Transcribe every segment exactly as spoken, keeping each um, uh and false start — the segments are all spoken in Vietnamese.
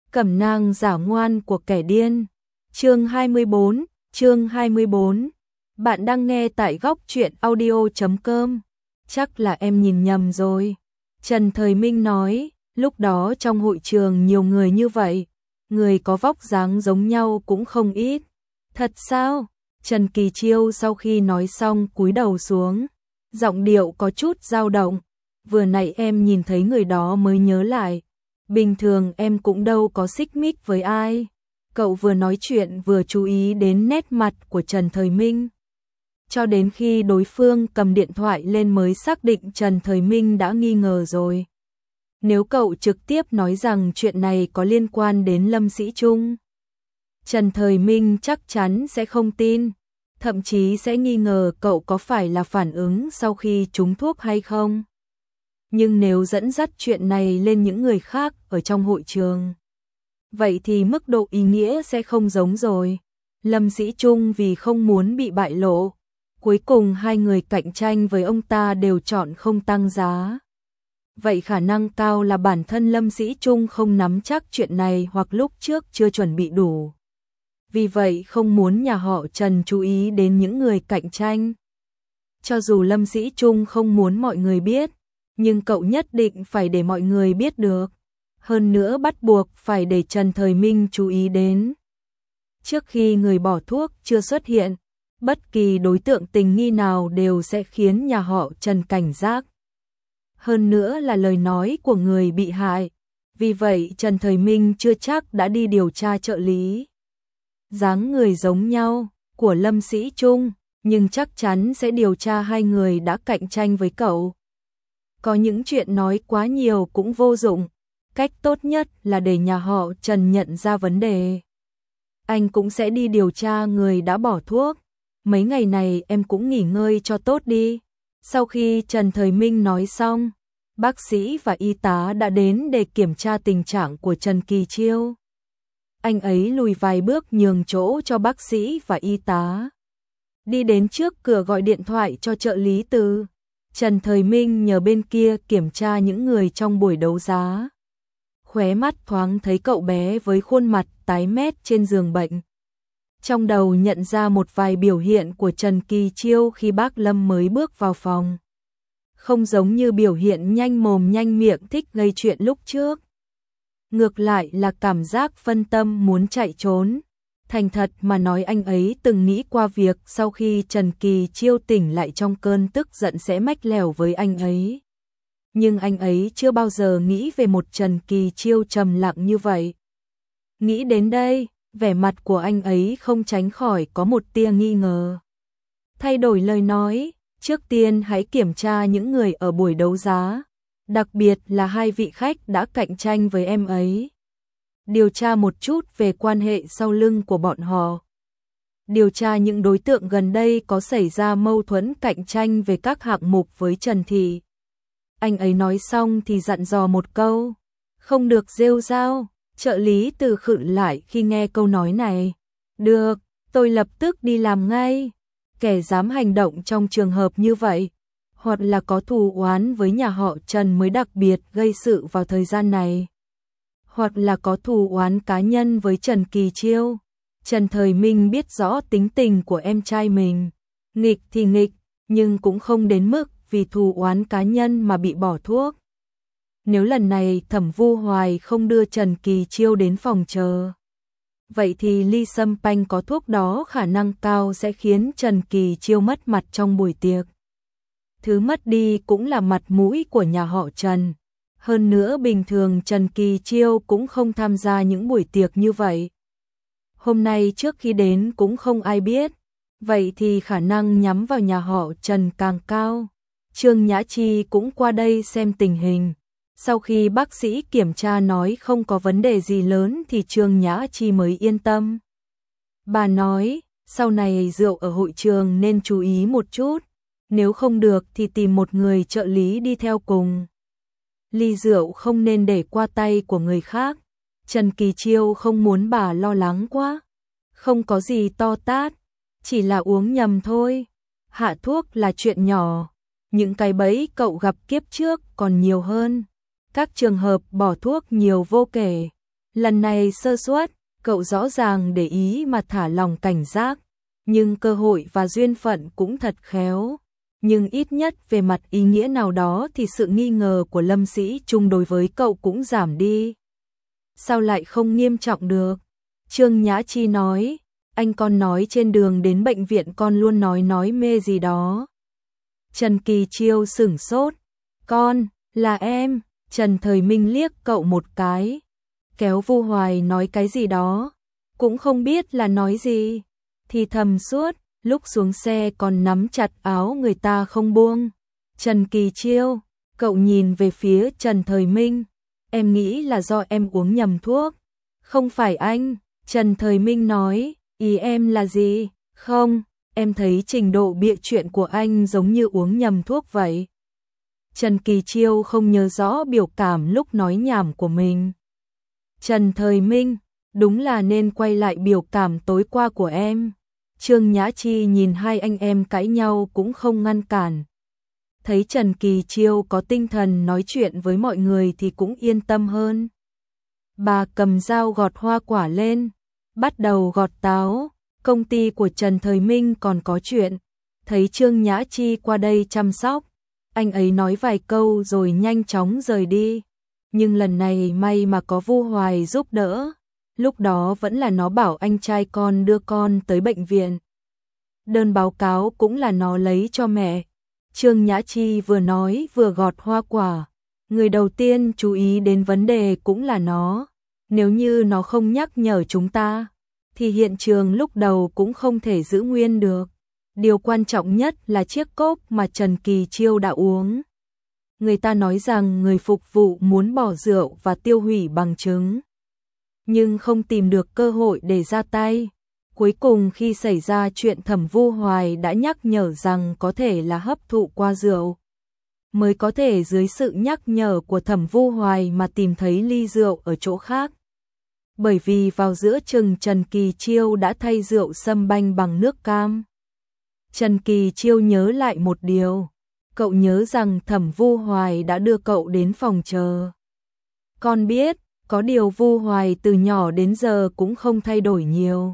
Cẩm nang giả ngoan của kẻ điên. Chương hai mươi bốn, chương hai mươi bốn. Bạn đang nghe tại góc truyện audio chấm com. Chắc là em nhìn nhầm rồi. Trần Thời Minh nói, lúc đó trong hội trường nhiều người như vậy, người có vóc dáng giống nhau cũng không ít. Thật sao? Trần Kỳ Chiêu sau khi nói xong cúi đầu xuống, giọng điệu có chút dao động. Vừa nãy em nhìn thấy người đó mới nhớ lại. Bình thường em cũng đâu có xích mích với ai. Cậu vừa nói chuyện vừa chú ý đến nét mặt của Trần Thời Minh. Cho đến khi đối phương cầm điện thoại lên mới xác định Trần Thời Minh đã nghi ngờ rồi. Nếu cậu trực tiếp nói rằng chuyện này có liên quan đến Lâm Sĩ Trung, Trần Thời Minh chắc chắn sẽ không tin, thậm chí sẽ nghi ngờ cậu có phải là phản ứng sau khi trúng thuốc hay không. Nhưng nếu dẫn dắt chuyện này lên những người khác ở trong hội trường, vậy thì mức độ ý nghĩa sẽ không giống rồi. Lâm Sĩ Trung vì không muốn bị bại lộ, cuối cùng hai người cạnh tranh với ông ta đều chọn không tăng giá. Vậy khả năng cao là bản thân Lâm Sĩ Trung không nắm chắc chuyện này hoặc lúc trước chưa chuẩn bị đủ. Vì vậy không muốn nhà họ Trần chú ý đến những người cạnh tranh. Cho dù Lâm Sĩ Trung không muốn mọi người biết, nhưng cậu nhất định phải để mọi người biết được. Hơn nữa bắt buộc phải để Trần Thời Minh chú ý đến. Trước khi người bỏ thuốc chưa xuất hiện, bất kỳ đối tượng tình nghi nào đều sẽ khiến nhà họ Trần cảnh giác. Hơn nữa là lời nói của người bị hại. Vì vậy Trần Thời Minh chưa chắc đã đi điều tra trợ lý. Dáng người giống nhau của Lâm Sĩ Trung, nhưng chắc chắn sẽ điều tra hai người đã cạnh tranh với cậu. Có những chuyện nói quá nhiều cũng vô dụng, cách tốt nhất là để nhà họ Trần nhận ra vấn đề. Anh cũng sẽ đi điều tra người đã bỏ thuốc. Mấy ngày này em cũng nghỉ ngơi cho tốt đi. Sau khi Trần Thời Minh nói xong, bác sĩ và y tá đã đến để kiểm tra tình trạng của Trần Kỳ Chiêu. Anh ấy lùi vài bước nhường chỗ cho bác sĩ và y tá. Đi đến trước cửa gọi điện thoại cho trợ lý Từ. Trần Thời Minh nhờ bên kia kiểm tra những người trong buổi đấu giá. Khóe mắt thoáng thấy cậu bé với khuôn mặt tái mét trên giường bệnh. Trong đầu nhận ra một vài biểu hiện của Trần Kỳ Chiêu khi bác Lâm mới bước vào phòng. Không giống như biểu hiện nhanh mồm nhanh miệng thích gây chuyện lúc trước. Ngược lại là cảm giác phân tâm muốn chạy trốn. Thành thật mà nói anh ấy từng nghĩ qua việc sau khi Trần Kỳ Chiêu tỉnh lại trong cơn tức giận sẽ mách lèo với anh ấy. Nhưng anh ấy chưa bao giờ nghĩ về một Trần Kỳ Chiêu trầm lặng như vậy. Nghĩ đến đây, vẻ mặt của anh ấy không tránh khỏi có một tia nghi ngờ. Thay đổi lời nói, trước tiên hãy kiểm tra những người ở buổi đấu giá, đặc biệt là hai vị khách đã cạnh tranh với em ấy. Điều tra một chút về quan hệ sau lưng của bọn họ. Điều tra những đối tượng gần đây có xảy ra mâu thuẫn cạnh tranh về các hạng mục với Trần Thị. Anh ấy nói xong thì dặn dò một câu, không được rêu rao. Trợ lý Từ khựng lại khi nghe câu nói này. Được, tôi lập tức đi làm ngay. Kẻ dám hành động trong trường hợp như vậy, hoặc là có thù oán với nhà họ Trần mới đặc biệt gây sự vào thời gian này, hoặc là có thù oán cá nhân với Trần Kỳ Chiêu. Trần Thời Minh biết rõ tính tình của em trai mình, nghịch thì nghịch, nhưng cũng không đến mức vì thù oán cá nhân mà bị bỏ thuốc. Nếu lần này Thẩm Vu Hoài không đưa Trần Kỳ Chiêu đến phòng chờ, vậy thì ly sâm panh có thuốc đó khả năng cao sẽ khiến Trần Kỳ Chiêu mất mặt trong buổi tiệc. Thứ mất đi cũng là mặt mũi của nhà họ Trần. Hơn nữa bình thường Trần Kỳ Chiêu cũng không tham gia những buổi tiệc như vậy. Hôm nay trước khi đến cũng không ai biết, vậy thì khả năng nhắm vào nhà họ Trần càng cao. Trương Nhã Chi cũng qua đây xem tình hình. Sau khi bác sĩ kiểm tra nói không có vấn đề gì lớn thì Trương Nhã Chi mới yên tâm. Bà nói, sau này rượu ở hội trường nên chú ý một chút, nếu không được thì tìm một người trợ lý đi theo cùng. Ly rượu không nên để qua tay của người khác. Trần Kỳ Chiêu không muốn bà lo lắng quá. Không có gì to tát, chỉ là uống nhầm thôi. Hạ thuốc là chuyện nhỏ, những cái bẫy cậu gặp kiếp trước còn nhiều hơn. Các trường hợp bỏ thuốc nhiều vô kể. Lần này sơ suất, cậu rõ ràng để ý mà thả lòng cảnh giác, nhưng cơ hội và duyên phận cũng thật khéo. Nhưng ít nhất về mặt ý nghĩa nào đó thì sự nghi ngờ của Lâm Sĩ Trung đối với cậu cũng giảm đi. Sao lại không nghiêm trọng được? Trương Nhã Chi nói, anh con nói trên đường đến bệnh viện con luôn nói nói mê gì đó. Trần Kỳ Chiêu sửng sốt, con, là em. Trần Thời Minh liếc cậu một cái, kéo Vu Hoài nói cái gì đó, cũng không biết là nói gì, thì thầm suốt, lúc xuống xe còn nắm chặt áo người ta không buông. Trần Kỳ Chiêu, cậu nhìn về phía Trần Thời Minh, em nghĩ là do em uống nhầm thuốc. Không phải anh, Trần Thời Minh nói, ý em là gì? Không, em thấy trình độ bịa chuyện của anh giống như uống nhầm thuốc vậy. Trần Kỳ Chiêu không nhớ rõ biểu cảm lúc nói nhảm của mình. Trần Thời Minh, đúng là nên quay lại biểu cảm tối qua của em. Trương Nhã Chi nhìn hai anh em cãi nhau cũng không ngăn cản. Thấy Trần Kỳ Chiêu có tinh thần nói chuyện với mọi người thì cũng yên tâm hơn. Bà cầm dao gọt hoa quả lên, bắt đầu gọt táo. Công ty của Trần Thời Minh còn có chuyện. Thấy Trương Nhã Chi qua đây chăm sóc, anh ấy nói vài câu rồi nhanh chóng rời đi. Nhưng lần này may mà có Vu Hoài giúp đỡ. Lúc đó vẫn là nó bảo anh trai con đưa con tới bệnh viện. Đơn báo cáo cũng là nó lấy cho mẹ. Trương Nhã Chi vừa nói vừa gọt hoa quả. Người đầu tiên chú ý đến vấn đề cũng là nó. Nếu như nó không nhắc nhở chúng ta, thì hiện trường lúc đầu cũng không thể giữ nguyên được. Điều quan trọng nhất là chiếc cốc mà Trần Kỳ Chiêu đã uống. Người ta nói rằng người phục vụ muốn bỏ rượu và tiêu hủy bằng chứng, nhưng không tìm được cơ hội để ra tay. Cuối cùng khi xảy ra chuyện Thẩm Vu Hoài đã nhắc nhở rằng có thể là hấp thụ qua rượu, mới có thể dưới sự nhắc nhở của Thẩm Vu Hoài mà tìm thấy ly rượu ở chỗ khác. Bởi vì vào giữa chừng Trần Kỳ Chiêu đã thay rượu sâm banh bằng nước cam. Trần Kỳ Chiêu nhớ lại một điều, cậu nhớ rằng Thẩm Vu Hoài đã đưa cậu đến phòng chờ. Con biết, có điều Vu Hoài từ nhỏ đến giờ cũng không thay đổi nhiều.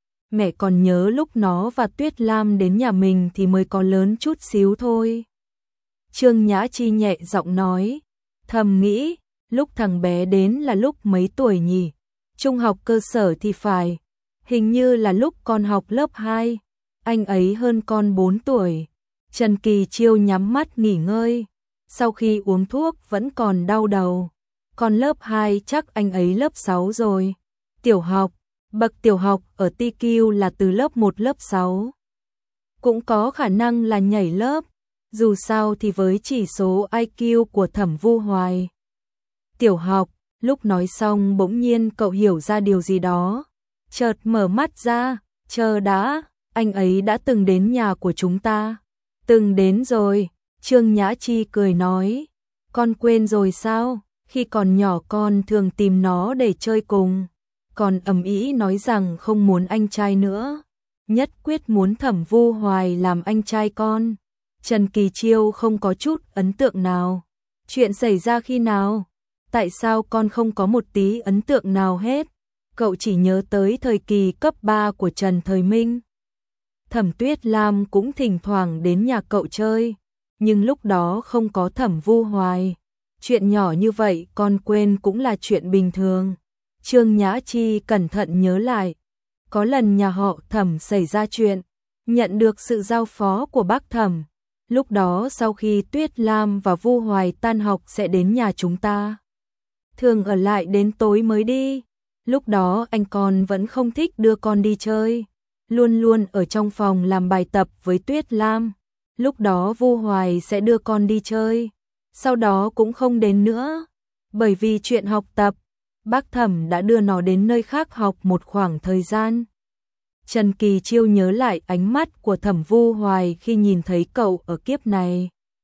Mẹ còn nhớ lúc nó và Tuyết Lam đến nhà mình thì mới có lớn chút xíu thôi. Trương Nhã Chi nhẹ giọng nói, thầm nghĩ, lúc thằng bé đến là lúc mấy tuổi nhỉ? Trung học cơ sở thì phải, hình như là lúc con học lớp hai, anh ấy hơn con bốn tuổi. Trần Kỳ Chiêu nhắm mắt nghỉ ngơi, sau khi uống thuốc vẫn còn đau đầu. Còn lớp hai chắc anh ấy lớp sáu rồi. Tiểu học, bậc tiểu học ở tê quy là từ lớp một lớp sáu. Cũng có khả năng là nhảy lớp, dù sao thì với chỉ số i kiu của Thẩm Vu Hoài. Tiểu học, lúc nói xong bỗng nhiên cậu hiểu ra điều gì đó. Chợt mở mắt ra, chờ đã, anh ấy đã từng đến nhà của chúng ta. Từng đến rồi, Trương Nhã Chi cười nói. Con quên rồi sao? Khi còn nhỏ con thường tìm nó để chơi cùng. Còn ầm ĩ nói rằng không muốn anh trai nữa. Nhất quyết muốn Thẩm Vu Hoài làm anh trai con. Trần Kỳ Chiêu không có chút ấn tượng nào. Chuyện xảy ra khi nào? Tại sao con không có một tí ấn tượng nào hết? Cậu chỉ nhớ tới thời kỳ cấp ba của Trần Thời Minh. Thẩm Tuyết Lam cũng thỉnh thoảng đến nhà cậu chơi, nhưng lúc đó không có Thẩm Vu Hoài. Chuyện nhỏ như vậy con quên cũng là chuyện bình thường. Trương Nhã Chi cẩn thận nhớ lại. Có lần nhà họ Thẩm xảy ra chuyện, nhận được sự giao phó của bác Thẩm. Lúc đó sau khi Tuyết Lam và Vu Hoài tan học sẽ đến nhà chúng ta. Thường ở lại đến tối mới đi. Lúc đó anh con vẫn không thích đưa con đi chơi, luôn luôn ở trong phòng làm bài tập với Tuyết Lam. Lúc đó Vu Hoài sẽ đưa con đi chơi, sau đó cũng không đến nữa. Bởi vì chuyện học tập, bác Thẩm đã đưa nó đến nơi khác học một khoảng thời gian. Trần Kỳ Chiêu nhớ lại ánh mắt của Thẩm Vu Hoài khi nhìn thấy cậu ở kiếp này.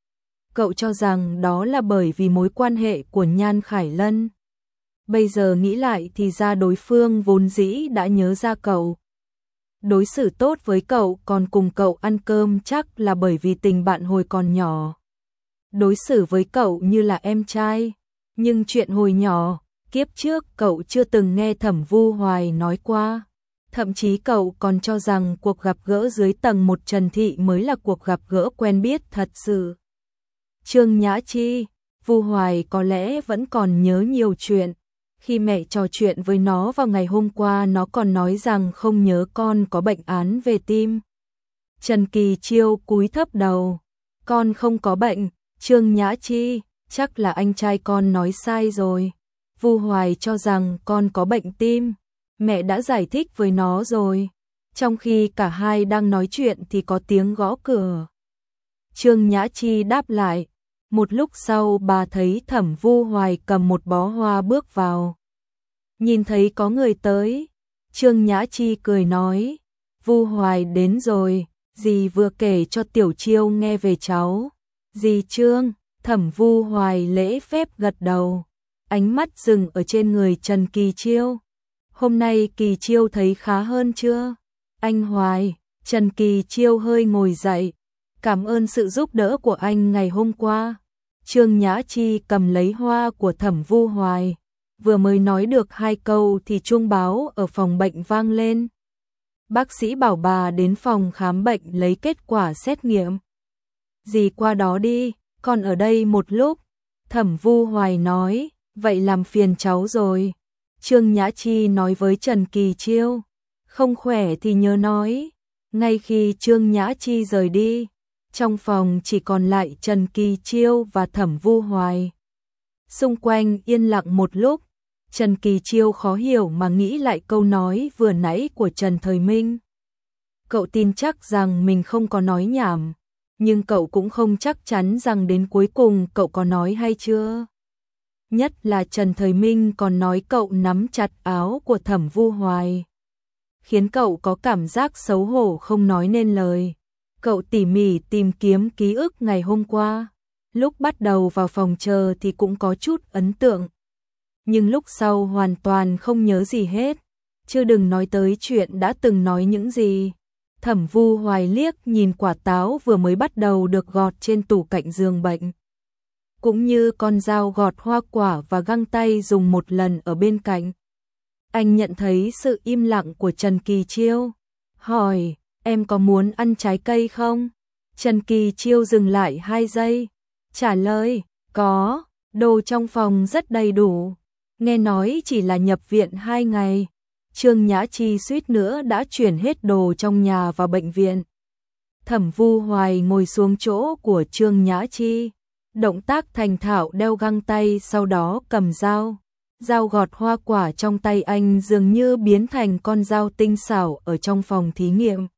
Cậu cho rằng đó là bởi vì mối quan hệ của Nhan Khải Lân. Bây giờ nghĩ lại thì ra đối phương vốn dĩ đã nhớ ra cậu. Đối xử tốt với cậu còn cùng cậu ăn cơm chắc là bởi vì tình bạn hồi còn nhỏ. Đối xử với cậu như là em trai, nhưng chuyện hồi nhỏ, Kiếp trước cậu chưa từng nghe Thẩm Vu Hoài nói qua. Thậm chí cậu còn cho rằng cuộc gặp gỡ dưới tầng một Trần Thị mới là cuộc gặp gỡ quen biết thật sự. Trương Nhã Chi, Vu Hoài có lẽ vẫn còn nhớ nhiều chuyện. Khi mẹ trò chuyện với nó vào ngày hôm qua, nó còn nói rằng không nhớ con có bệnh án về tim. Trần Kỳ Chiêu cúi thấp đầu. Con không có bệnh. Trương Nhã Chi, chắc là anh trai con nói sai rồi. Vu Hoài cho rằng con có bệnh tim. Mẹ đã giải thích với nó rồi. Trong khi cả hai đang nói chuyện thì có tiếng gõ cửa. Trương Nhã Chi đáp lại. Một lúc sau bà thấy Thẩm Vu Hoài cầm một bó hoa bước vào. Nhìn thấy có người tới, Trương Nhã Chi cười nói, Vu Hoài đến rồi, dì vừa kể cho Tiểu Chiêu nghe về cháu. Dì Trương, Thẩm Vu Hoài lễ phép gật đầu, ánh mắt dừng ở trên người Trần Kỳ Chiêu. Hôm nay Kỳ Chiêu thấy khá hơn chưa? Anh Hoài, Trần Kỳ Chiêu hơi ngồi dậy, cảm ơn sự giúp đỡ của anh ngày hôm qua. Trương Nhã Chi cầm lấy hoa của Thẩm Vu Hoài, vừa mới nói được hai câu thì chuông báo ở phòng bệnh vang lên. Bác sĩ bảo bà đến phòng khám bệnh lấy kết quả xét nghiệm. Dì qua đó đi, con ở đây một lúc. Thẩm Vu Hoài nói, vậy làm phiền cháu rồi. Trương Nhã Chi nói với Trần Kỳ Chiêu, không khỏe thì nhớ nói. Ngay khi Trương Nhã Chi rời đi, trong phòng chỉ còn lại Trần Kỳ Chiêu và Thẩm Vu Hoài. Xung quanh yên lặng một lúc, Trần Kỳ Chiêu khó hiểu mà nghĩ lại câu nói vừa nãy của Trần Thời Minh. Cậu tin chắc rằng mình không có nói nhảm, nhưng cậu cũng không chắc chắn rằng đến cuối cùng cậu có nói hay chưa. Nhất là Trần Thời Minh còn nói cậu nắm chặt áo của Thẩm Vu Hoài, khiến cậu có cảm giác xấu hổ không nói nên lời. Cậu tỉ mỉ tìm kiếm ký ức ngày hôm qua, lúc bắt đầu vào phòng chờ thì cũng có chút ấn tượng, nhưng lúc sau hoàn toàn không nhớ gì hết, chứ đừng nói tới chuyện đã từng nói những gì. Thẩm Vu Hoài liếc nhìn quả táo vừa mới bắt đầu được gọt trên tủ cạnh giường bệnh, cũng như con dao gọt hoa quả và găng tay dùng một lần ở bên cạnh. Anh nhận thấy sự im lặng của Trần Kỳ Chiêu, hỏi, em có muốn ăn trái cây không? Trần Kỳ Chiêu dừng lại hai giây, trả lời, có, đồ trong phòng rất đầy đủ. Nghe nói chỉ là nhập viện hai ngày, Trương Nhã Chi suýt nữa đã chuyển hết đồ trong nhà vào bệnh viện. Thẩm Vu Hoài ngồi xuống chỗ của Trương Nhã Chi, động tác thành thạo đeo găng tay, sau đó cầm dao. Dao gọt hoa quả trong tay anh dường như biến thành con dao tinh xảo ở trong phòng thí nghiệm.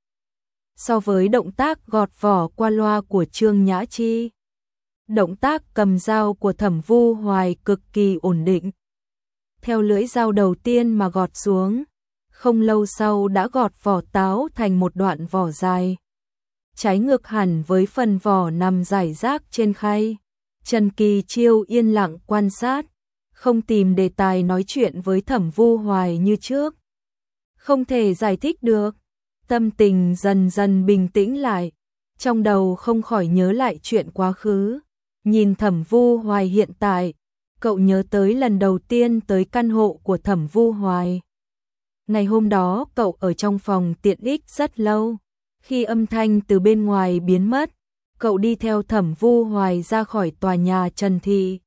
So với động tác gọt vỏ qua loa của Trương Nhã Chi, động tác cầm dao của Thẩm Vu Hoài cực kỳ ổn định. Theo lưỡi dao đầu tiên mà gọt xuống, không lâu sau đã gọt vỏ táo thành một đoạn vỏ dài, trái ngược hẳn với phần vỏ nằm rải rác trên khay. Trần Kỳ Chiêu yên lặng quan sát, không tìm đề tài nói chuyện với Thẩm Vu Hoài như trước. Không thể giải thích được, tâm tình dần dần bình tĩnh lại, trong đầu không khỏi nhớ lại chuyện quá khứ. Nhìn Thẩm Vu Hoài hiện tại, cậu nhớ tới lần đầu tiên tới căn hộ của Thẩm Vu Hoài. Ngày hôm đó cậu ở trong phòng tiện ích rất lâu, khi âm thanh từ bên ngoài biến mất, cậu đi theo Thẩm Vu Hoài ra khỏi tòa nhà Trần Thị.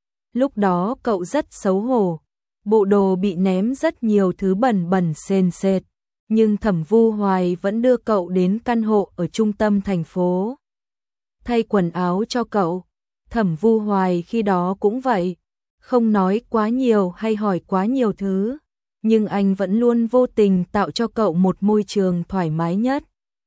Lúc đó cậu rất xấu hổ, bộ đồ bị ném rất nhiều thứ bẩn bẩn sền sệt, nhưng Thẩm Vu Hoài vẫn đưa cậu đến căn hộ ở trung tâm thành phố, thay quần áo cho cậu. Thẩm Vu Hoài khi đó cũng vậy, không nói quá nhiều hay hỏi quá nhiều thứ, nhưng anh vẫn luôn vô tình tạo cho cậu một môi trường thoải mái nhất.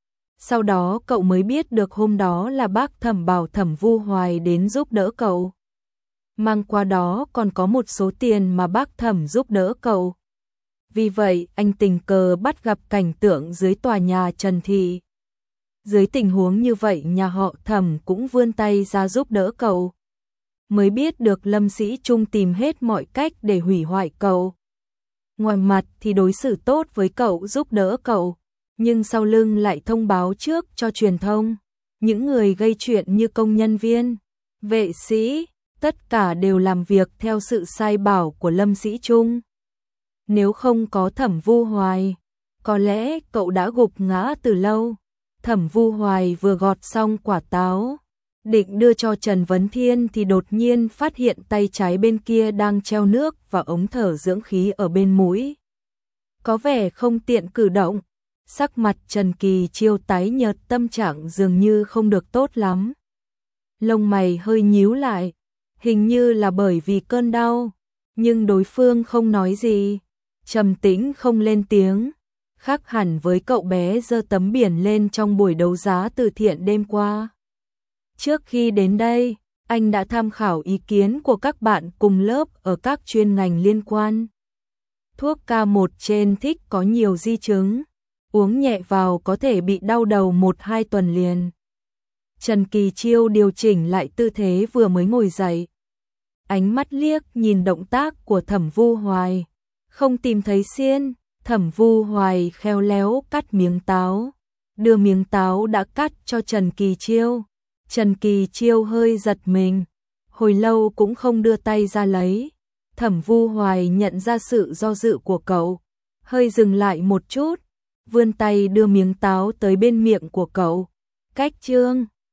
Sau đó cậu mới biết được hôm đó là bác Thẩm bảo Thẩm Vu Hoài đến giúp đỡ cậu. Mang qua đó còn có một số tiền mà bác Thẩm giúp đỡ cậu. Vì vậy anh tình cờ bắt gặp cảnh tượng dưới tòa nhà Trần Thị. Dưới tình huống như vậy nhà họ Thẩm cũng vươn tay ra giúp đỡ cậu. Mới biết được Lâm Sĩ Trung tìm hết mọi cách để hủy hoại cậu. Ngoài mặt thì đối xử tốt với cậu, giúp đỡ cậu, nhưng sau lưng lại thông báo trước cho truyền thông. Những người gây chuyện như công nhân viên, vệ sĩ, tất cả đều làm việc theo sự sai bảo của Lâm Sĩ Trung. Nếu không có Thẩm Vu Hoài, có lẽ cậu đã gục ngã từ lâu. Thẩm Vu Hoài vừa gọt xong quả táo, định đưa cho Trần Vấn Thiên thì đột nhiên phát hiện tay trái bên kia đang treo nước và ống thở dưỡng khí ở bên mũi. Có vẻ không tiện cử động, sắc mặt Trần Kỳ Chiêu tái nhợt, tâm trạng dường như không được tốt lắm. Lông mày hơi nhíu lại, hình như là bởi vì cơn đau, nhưng đối phương không nói gì, trầm tĩnh không lên tiếng, khác hẳn với cậu bé giơ tấm biển lên trong buổi đấu giá từ thiện đêm qua. Trước khi đến đây, anh đã tham khảo ý kiến của các bạn cùng lớp ở các chuyên ngành liên quan. Thuốc K một trên thích có nhiều di chứng, uống nhẹ vào có thể bị đau đầu một hai tuần liền. Trần Kỳ Chiêu điều chỉnh lại tư thế vừa mới ngồi dậy. Ánh mắt liếc nhìn động tác của Thẩm Vu Hoài, không tìm thấy xiên. Thẩm Vu Hoài khéo léo cắt miếng táo, đưa miếng táo đã cắt cho Trần Kỳ Chiêu. Trần Kỳ Chiêu hơi giật mình, hồi lâu cũng không đưa tay ra lấy. Thẩm Vu Hoài nhận ra sự do dự của cậu, hơi dừng lại một chút, vươn tay đưa miếng táo tới bên miệng của cậu. Cách chương